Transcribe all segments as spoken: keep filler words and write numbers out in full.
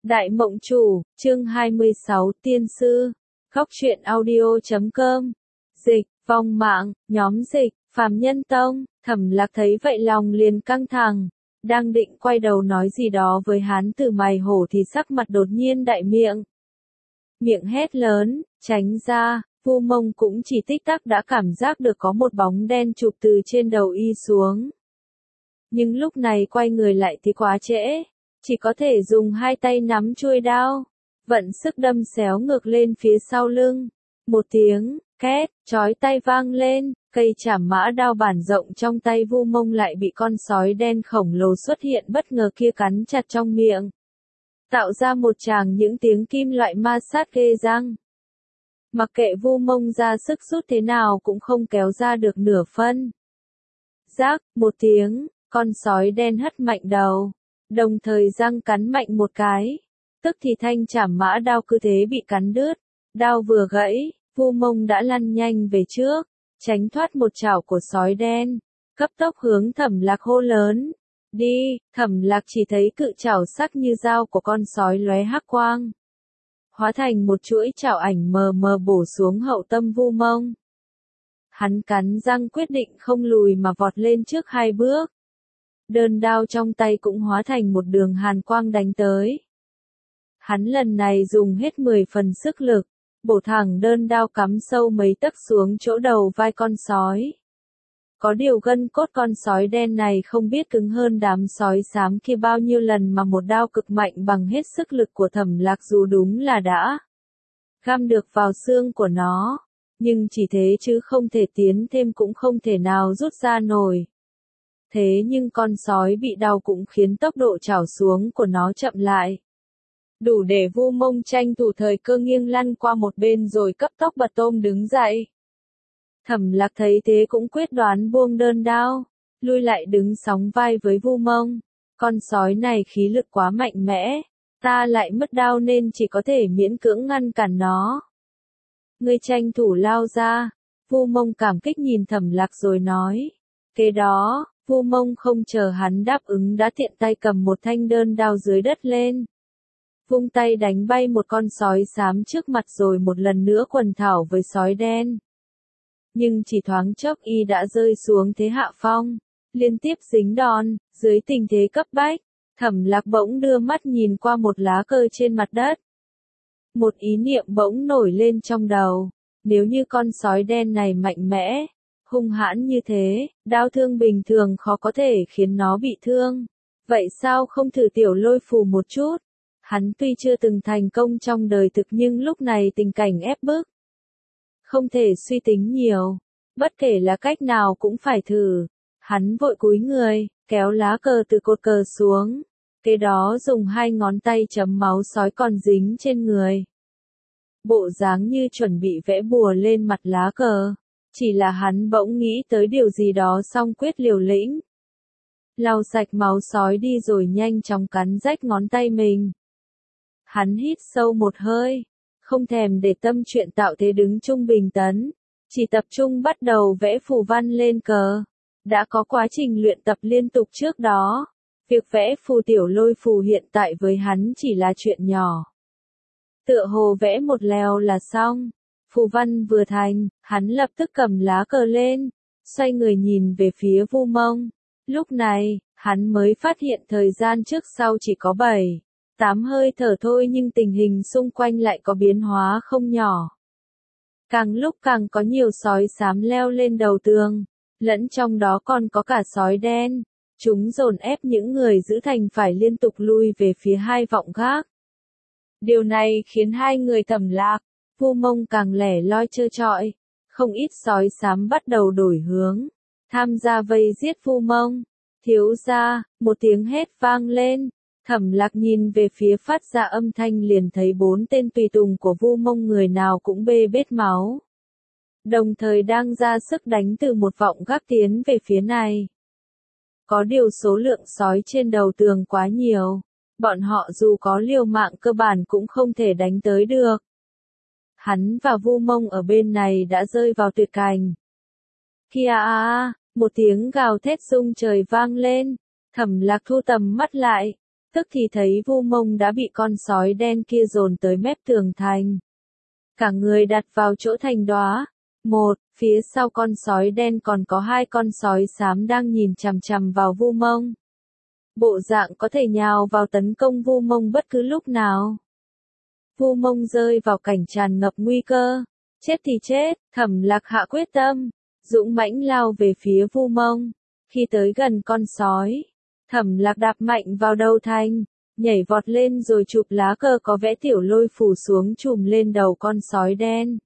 Đại Mộng Chủ, chương hai mươi sáu, Tiên Sư, Góc truyện audio chấm com, dịch, vong mạng, nhóm dịch, Phàm Nhân Tông. Thẩm Lạc thấy vậy lòng liền căng thẳng, đang định quay đầu nói gì đó với hán tử mày hổ thì sắc mặt đột nhiên đại miệng. Miệng hét lớn, tránh ra, Vu Mông cũng chỉ tích tắc đã cảm giác được có một bóng đen chụp từ trên đầu y xuống. Nhưng lúc này quay người lại thì quá trễ, chỉ có thể dùng hai tay nắm chuôi đao, vận sức đâm xéo ngược lên phía sau lưng. Một tiếng, két, chói tai vang lên, cây chảm mã đao bản rộng trong tay Vu Mông lại bị con sói đen khổng lồ xuất hiện bất ngờ kia cắn chặt trong miệng, tạo ra một tràng những tiếng kim loại ma sát ghê răng. Mặc kệ Vu Mông ra sức rút thế nào cũng không kéo ra được nửa phân. Rác, một tiếng, con sói đen hất mạnh đầu, đồng thời răng cắn mạnh một cái, tức thì thanh chảm mã đao cứ thế bị cắn đứt. Đao vừa gãy, Vu Mông đã lăn nhanh về trước, tránh thoát một chảo của sói đen, cấp tốc hướng Thẩm Lạc hô lớn. Đi, Thẩm Lạc chỉ thấy cự chảo sắc như dao của con sói lóe hắc quang, hóa thành một chuỗi chảo ảnh mờ mờ bổ xuống hậu tâm Vu Mông. Hắn cắn răng quyết định không lùi mà vọt lên trước hai bước. Đơn đao trong tay cũng hóa thành một đường hàn quang đánh tới. Hắn lần này dùng hết mười phần sức lực, bổ thẳng đơn đao cắm sâu mấy tấc xuống chỗ đầu vai con sói. Có điều gân cốt con sói đen này không biết cứng hơn đám sói xám kia bao nhiêu lần mà một đao cực mạnh bằng hết sức lực của Thẩm Lạc dù đúng là đã găm được vào xương của nó, nhưng chỉ thế chứ không thể tiến thêm cũng không thể nào rút ra nổi. Thế nhưng con sói bị đau cũng khiến tốc độ chảo xuống của nó chậm lại, đủ để Vu Mông tranh thủ thời cơ nghiêng lăn qua một bên rồi cấp tốc bật tôm đứng dậy. Thẩm Lạc thấy thế cũng quyết đoán buông đơn đao, lui lại đứng sóng vai với Vu Mông. Con sói này khí lực quá mạnh mẽ, ta lại mất đao nên chỉ có thể miễn cưỡng ngăn cản nó. Ngươi tranh thủ lao ra, Vu Mông cảm kích nhìn Thẩm Lạc rồi nói. Kế đó, Vu Mông không chờ hắn đáp ứng đã tiện tay cầm một thanh đơn đao dưới đất lên, vung tay đánh bay một con sói xám trước mặt rồi một lần nữa quần thảo với sói đen. Nhưng chỉ thoáng chốc y đã rơi xuống thế hạ phong, liên tiếp dính đòn. Dưới tình thế cấp bách, Thẩm Lạc bỗng đưa mắt nhìn qua một lá cờ trên mặt đất. Một ý niệm bỗng nổi lên trong đầu, nếu như con sói đen này mạnh mẽ, hung hãn như thế, đao thương bình thường khó có thể khiến nó bị thương. Vậy sao không thử tiểu lôi phù một chút? Hắn tuy chưa từng thành công trong đời thực nhưng lúc này tình cảnh ép bức, không thể suy tính nhiều, bất kể là cách nào cũng phải thử. Hắn vội cúi người, kéo lá cờ từ cột cờ xuống, kế đó dùng hai ngón tay chấm máu sói còn dính trên người. Bộ dáng như chuẩn bị vẽ bùa lên mặt lá cờ, chỉ là hắn bỗng nghĩ tới điều gì đó xong quyết liều lĩnh. Lau sạch máu sói đi rồi nhanh chóng cắn rách ngón tay mình. Hắn hít sâu một hơi, không thèm để tâm chuyện tạo thế đứng trung bình tấn, chỉ tập trung bắt đầu vẽ phù văn lên cờ. Đã có quá trình luyện tập liên tục trước đó, việc vẽ phù tiểu lôi phù hiện tại với hắn chỉ là chuyện nhỏ. Tựa hồ vẽ một lèo là xong, phù văn vừa thành, hắn lập tức cầm lá cờ lên, xoay người nhìn về phía Vu Mông. Lúc này, hắn mới phát hiện thời gian trước sau chỉ có bảy, tám hơi thở thôi nhưng tình hình xung quanh lại có biến hóa không nhỏ. Càng lúc càng có nhiều sói xám leo lên đầu tường, lẫn trong đó còn có cả sói đen. Chúng dồn ép những người giữ thành phải liên tục lui về phía hai vọng gác. Điều này khiến hai người Thẩm Lạc, Vu Mông càng lẻ loi trơ trọi. Không ít sói xám bắt đầu đổi hướng, tham gia vây giết Vu Mông. Thiếu gia, một tiếng hét vang lên. Thẩm Lạc nhìn về phía phát ra âm thanh liền thấy bốn tên tùy tùng của Vu Mông người nào cũng bê bết máu, đồng thời đang ra sức đánh từ một vọng gác tiến về phía này. Có điều số lượng sói trên đầu tường quá nhiều, bọn họ dù có liều mạng cơ bản cũng không thể đánh tới được. Hắn và Vu Mông ở bên này đã rơi vào tuyệt cảnh. Kia a, một tiếng gào thét rung trời vang lên, Thẩm Lạc thu tầm mắt lại, Tức thì thấy Vu Mông đã bị con sói đen kia dồn tới mép tường thành. Cả người đặt vào chỗ thành đóa. Một, phía sau con sói đen còn có hai con sói xám đang nhìn chằm chằm vào Vu Mông. Bộ dạng có thể nhào vào tấn công Vu Mông bất cứ lúc nào. Vu Mông rơi vào cảnh tràn ngập nguy cơ. Chết thì chết, Thẩm Lạc hạ quyết tâm, dũng mãnh lao về phía Vu Mông. Khi tới gần con sói, Thẩm Lạc đạp mạnh vào đầu thành, nhảy vọt lên rồi chụp lá cờ có vẽ tiểu lôi phủ xuống chùm lên đầu con sói đen.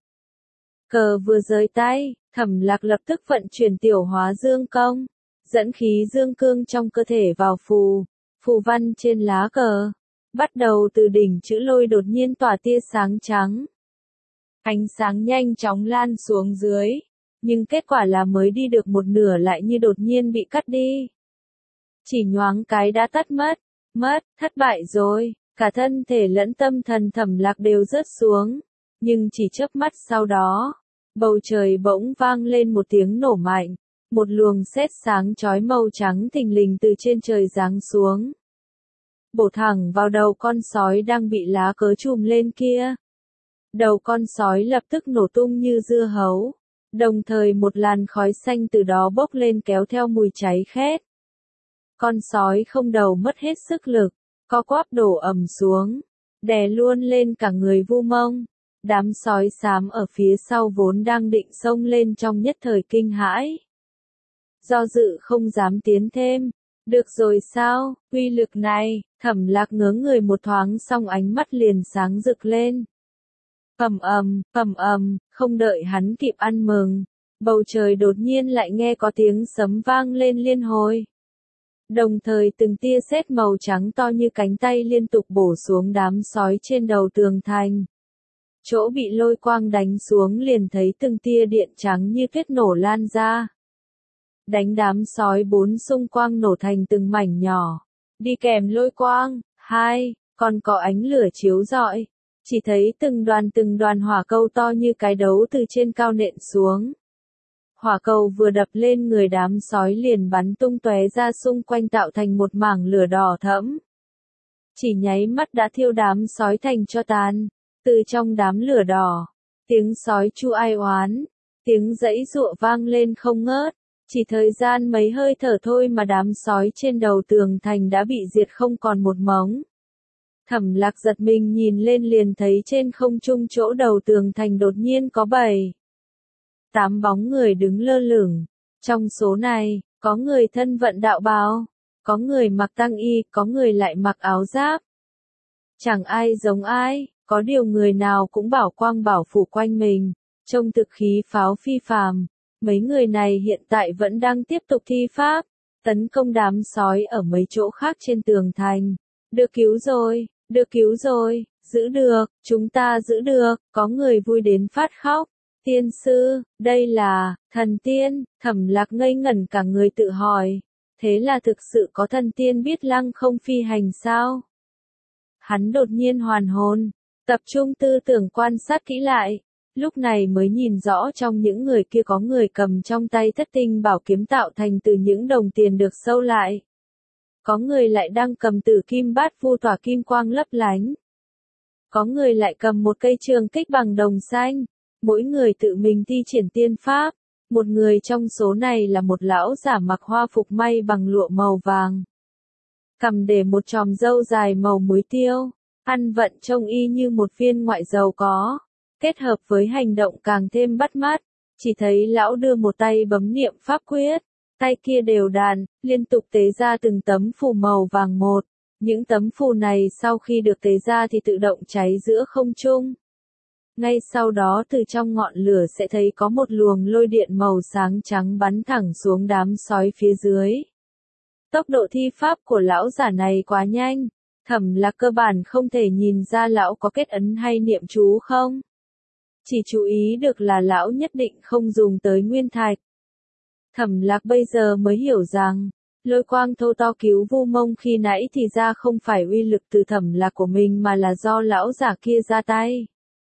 Cờ vừa rời tay, Thẩm Lạc lập tức vận chuyển tiểu hóa dương công, dẫn khí dương cương trong cơ thể vào phù, phù văn trên lá cờ. Bắt đầu từ đỉnh chữ lôi đột nhiên tỏa tia sáng trắng. Ánh sáng nhanh chóng lan xuống dưới, nhưng kết quả là mới đi được một nửa lại như đột nhiên bị cắt đi. Chỉ nhoáng cái đã tắt mất, mất, thất bại rồi, cả thân thể lẫn tâm thần Thẩm Lạc đều rớt xuống, nhưng chỉ chớp mắt sau đó, bầu trời bỗng vang lên một tiếng nổ mạnh, một luồng sét sáng chói màu trắng thình lình từ trên trời giáng xuống. Bổ thẳng vào đầu con sói đang bị lá cờ chùm lên kia. Đầu con sói lập tức nổ tung như dưa hấu, đồng thời một làn khói xanh từ đó bốc lên kéo theo mùi cháy khét. Con sói không đầu mất hết sức lực, co quắp đổ ầm xuống, đè luôn lên cả người Vu Mông. Đám sói xám ở phía sau vốn đang định xông lên trong nhất thời kinh hãi. Do dự không dám tiến thêm. Được rồi sao, uy lực này, Thẩm Lạc ngớ người một thoáng xong ánh mắt liền sáng rực lên. Ầm ầm, ầm ầm, không đợi hắn kịp ăn mừng, bầu trời đột nhiên lại nghe có tiếng sấm vang lên liên hồi. Đồng thời từng tia sét màu trắng to như cánh tay liên tục bổ xuống đám sói trên đầu tường thành. Chỗ bị lôi quang đánh xuống liền thấy từng tia điện trắng như tuyết nổ lan ra. Đánh đám sói bốn xung quanh nổ thành từng mảnh nhỏ. Đi kèm lôi quang, hai, còn có ánh lửa chiếu rọi. Chỉ thấy từng đoàn từng đoàn hỏa cầu to như cái đấu từ trên cao nện xuống. Hỏa cầu vừa đập lên người đám sói liền bắn tung tóe ra xung quanh tạo thành một mảng lửa đỏ thẫm. Chỉ nháy mắt đã thiêu đám sói thành tro tàn. Từ trong đám lửa đỏ, tiếng sói chu ai oán, tiếng giãy giụa vang lên không ngớt. Chỉ thời gian mấy hơi thở thôi mà đám sói trên đầu tường thành đã bị diệt không còn một mống. Thẩm Lạc giật mình nhìn lên liền thấy trên không trung chỗ đầu tường thành đột nhiên có bảy, tám bóng người đứng lơ lửng. Trong số này, có người thân vận đạo bào, có người mặc tăng y, có người lại mặc áo giáp. Chẳng ai giống ai, có điều người nào cũng bảo quang bảo phủ quanh mình, trông thực khí pháo phi phàm. Mấy người này hiện tại vẫn đang tiếp tục thi pháp, tấn công đám sói ở mấy chỗ khác trên tường thành. Được cứu rồi, được cứu rồi, giữ được, chúng ta giữ được, có người vui đến phát khóc. Tiên sư, đây là, thần tiên, Thẩm Lạc ngây ngẩn cả người tự hỏi. Thế là thực sự có thần tiên biết lăng không phi hành sao? Hắn đột nhiên hoàn hồn, tập trung tư tưởng quan sát kỹ lại. Lúc này mới nhìn rõ trong những người kia có người cầm trong tay thất tinh bảo kiếm tạo thành từ những đồng tiền được sâu lại. Có người lại đang cầm tử kim bát vu tỏa kim quang lấp lánh. Có người lại cầm một cây trường kích bằng đồng xanh. Mỗi người tự mình thi triển tiên pháp. Một người trong số này là một lão giả mặc hoa phục may bằng lụa màu vàng. Cầm để một chòm râu dài màu muối tiêu. Ăn vận trông y như một viên ngoại giàu có. Kết hợp với hành động càng thêm bắt mắt, chỉ thấy lão đưa một tay bấm niệm pháp quyết, tay kia đều đặn, liên tục tế ra từng tấm phù màu vàng một. Những tấm phù này sau khi được tế ra thì tự động cháy giữa không trung. Ngay sau đó từ trong ngọn lửa sẽ thấy có một luồng lôi điện màu sáng trắng bắn thẳng xuống đám sói phía dưới. Tốc độ thi pháp của lão giả này quá nhanh, Thẩm Lạc cơ bản không thể nhìn ra lão có kết ấn hay niệm chú không. Chỉ chú ý được là lão nhất định không dùng tới nguyên thạch. Thẩm Lạc bây giờ mới hiểu rằng, lôi quang thô to cứu Vu Mông khi nãy thì ra không phải uy lực từ Thẩm Lạc của mình mà là do lão giả kia ra tay.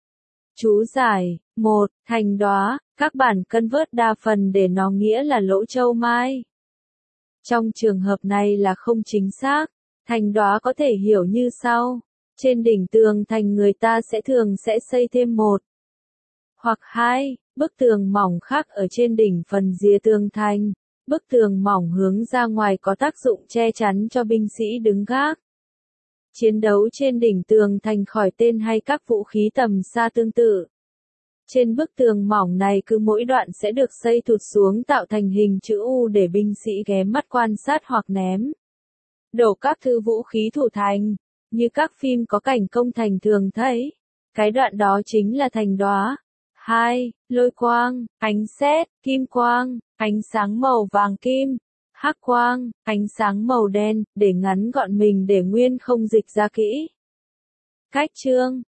Chú giải, một, thành đóa, các bản cân vớt đa phần để nó nghĩa là lỗ châu mai. Trong trường hợp này là không chính xác, Thành đóa có thể hiểu như sau. Trên đỉnh tường thành người ta sẽ thường sẽ xây thêm một hoặc hai bức tường mỏng khác ở trên đỉnh phần rìa tường thành. Bức tường mỏng hướng ra ngoài có tác dụng che chắn cho binh sĩ đứng gác. Chiến đấu trên đỉnh tường thành khỏi tên hay các vũ khí tầm xa tương tự. Trên bức tường mỏng này cứ mỗi đoạn sẽ được xây thụt xuống tạo thành hình chữ U để binh sĩ ghé mắt quan sát hoặc ném đổ các thứ vũ khí thủ thành, như các phim có cảnh công thành thường thấy. Cái đoạn đó chính là thành đóa. hai. Lôi quang, ánh sét, kim quang, ánh sáng màu vàng kim, hắc quang, ánh sáng màu đen, để ngắn gọn mình để nguyên không dịch ra kỹ. Cách chương